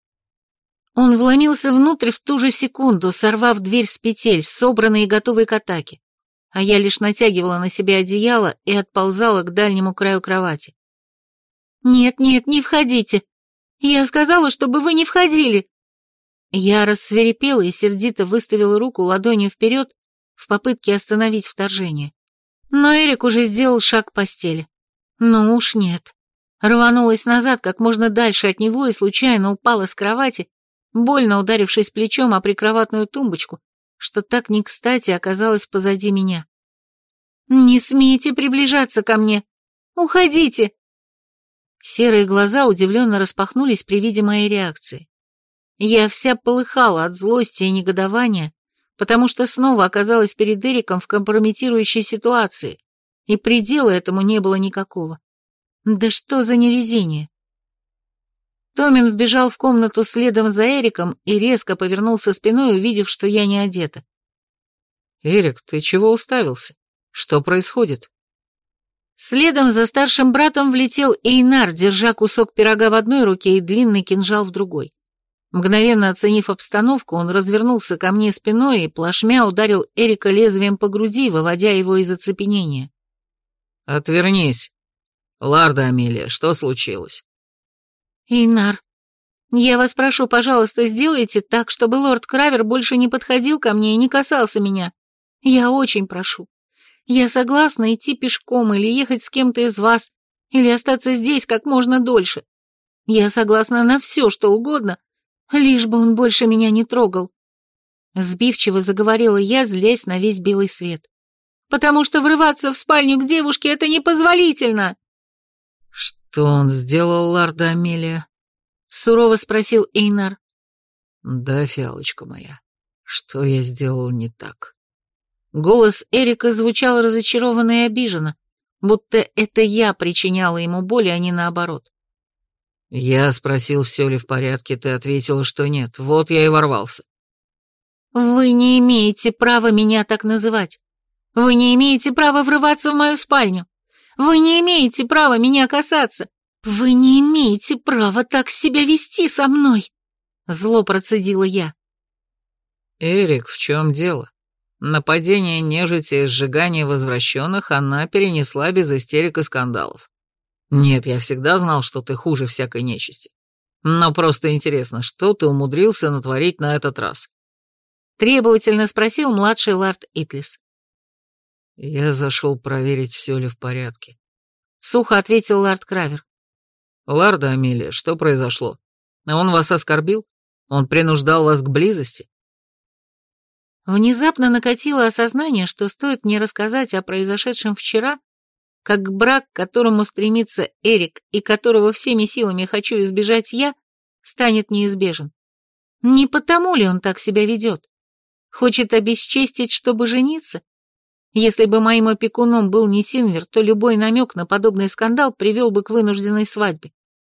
Он вломился внутрь в ту же секунду, сорвав дверь с петель, собранной и готовой к атаке, а я лишь натягивала на себя одеяло и отползала к дальнему краю кровати. «Нет, нет, не входите! Я сказала, чтобы вы не входили!» Я рассвирепела и сердито выставила руку ладонью вперед в попытке остановить вторжение. Но Эрик уже сделал шаг к постели. Ну уж нет. Рванулась назад как можно дальше от него и случайно упала с кровати, больно ударившись плечом о прикроватную тумбочку, что так не кстати оказалось позади меня. «Не смейте приближаться ко мне! Уходите!» Серые глаза удивленно распахнулись при виде моей реакции. Я вся полыхала от злости и негодования, потому что снова оказалась перед Эриком в компрометирующей ситуации, и предела этому не было никакого. Да что за невезение! Томин вбежал в комнату следом за Эриком и резко повернулся спиной, увидев, что я не одета. «Эрик, ты чего уставился? Что происходит?» Следом за старшим братом влетел Эйнар, держа кусок пирога в одной руке и длинный кинжал в другой. Мгновенно оценив обстановку, он развернулся ко мне спиной и плашмя ударил Эрика лезвием по груди, выводя его из оцепенения. «Отвернись. Ларда Амелия, что случилось?» «Эйнар, я вас прошу, пожалуйста, сделайте так, чтобы лорд Кравер больше не подходил ко мне и не касался меня. Я очень прошу. Я согласна идти пешком или ехать с кем-то из вас, или остаться здесь как можно дольше. Я согласна на все, что угодно, лишь бы он больше меня не трогал». Сбивчиво заговорила я, злясь на весь белый свет. «Потому что врываться в спальню к девушке — это непозволительно!» «Что он сделал, Ларда Амелия?» — сурово спросил Эйнар. «Да, фиалочка моя, что я сделал не так?» Голос Эрика звучал разочарованно и обиженно, будто это я причиняла ему боль, а не наоборот. «Я спросил, все ли в порядке, ты ответила, что нет, вот я и ворвался». «Вы не имеете права меня так называть. Вы не имеете права врываться в мою спальню. Вы не имеете права меня касаться. Вы не имеете права так себя вести со мной!» Зло процедила я. «Эрик, в чем дело? Нападение нежити и сжигание возвращенных она перенесла без истерик и скандалов. Нет, я всегда знал, что ты хуже всякой нечисти. Но просто интересно, что ты умудрился натворить на этот раз?» Требовательно спросил младший лорд Итлис. «Я зашел проверить, все ли в порядке», — сухо ответил лорд Кравер. «Ларда Амелия, что произошло? Он вас оскорбил? Он принуждал вас к близости?» Внезапно накатило осознание, что стоит мне рассказать о произошедшем вчера, как брак, к которому стремится Эрик и которого всеми силами хочу избежать я, станет неизбежен. Не потому ли он так себя ведет? Хочет обесчестить, чтобы жениться? Если бы моим опекуном был не Синвер, то любой намек на подобный скандал привел бы к вынужденной свадьбе.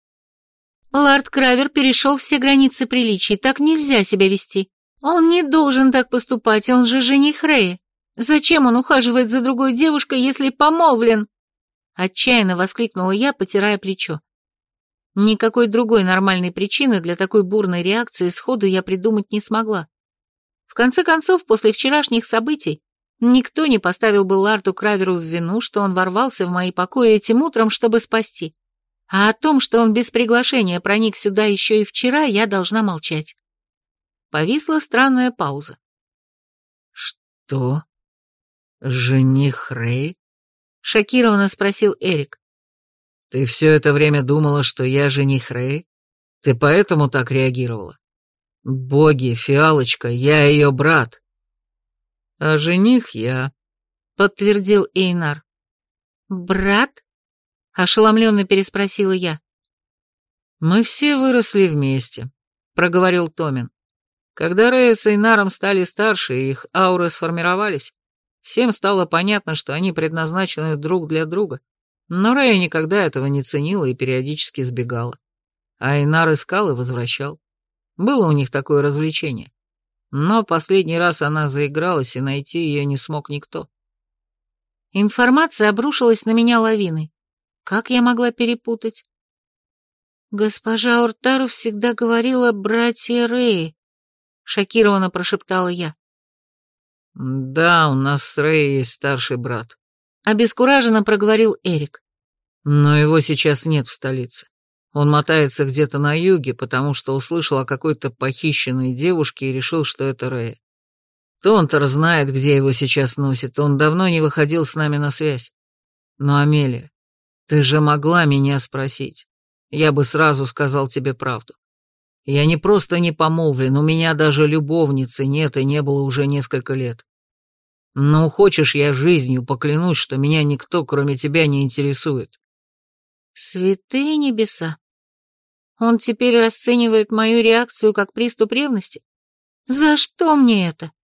Лорд Кравер перешел все границы приличий, так нельзя себя вести. Он не должен так поступать, он же жених Реи. Зачем он ухаживает за другой девушкой, если помолвлен? Отчаянно воскликнула я, потирая плечо. Никакой другой нормальной причины для такой бурной реакции сходу я придумать не смогла. В конце концов, после вчерашних событий, никто не поставил бы лорду Краверу в вину, что он ворвался в мои покои этим утром, чтобы спасти. А о том, что он без приглашения проник сюда еще и вчера, я должна молчать. Повисла странная пауза. «Что? Жених Рэй?» — шокированно спросил Эрик. «Ты все это время думала, что я жених Рэй? Ты поэтому так реагировала? Боги, Фиалочка, я ее брат. А жених я, подтвердил Эйнар. Брат? Ошеломленно переспросила я. Мы все выросли вместе, проговорил Томин. Когда Рея с Эйнаром стали старше и их ауры сформировались, всем стало понятно, что они предназначены друг для друга, но Рея никогда этого не ценила и периодически сбегала. А Эйнар искал и возвращал. Было у них такое развлечение. Но последний раз она заигралась, и найти ее не смог никто. Информация обрушилась на меня лавиной. Как я могла перепутать? Госпожа Ортару всегда говорила «братья Реи», — шокированно прошептала я. Да, у нас с Реей есть старший брат. Обескураженно проговорил Эрик. Но его сейчас нет в столице. Он мотается где-то на юге, потому что услышал о какой-то похищенной девушке и решил, что это Рея. Тонтер знает, где его сейчас носит, он давно не выходил с нами на связь. Но, Амелия, ты же могла меня спросить. Я бы сразу сказал тебе правду. Я не просто не помолвлен, у меня даже любовницы нет и не было уже несколько лет. Но хочешь, я жизнью поклянусь, что меня никто, кроме тебя, не интересует. Святые небеса. Он теперь расценивает мою реакцию как приступ ревности? За что мне это?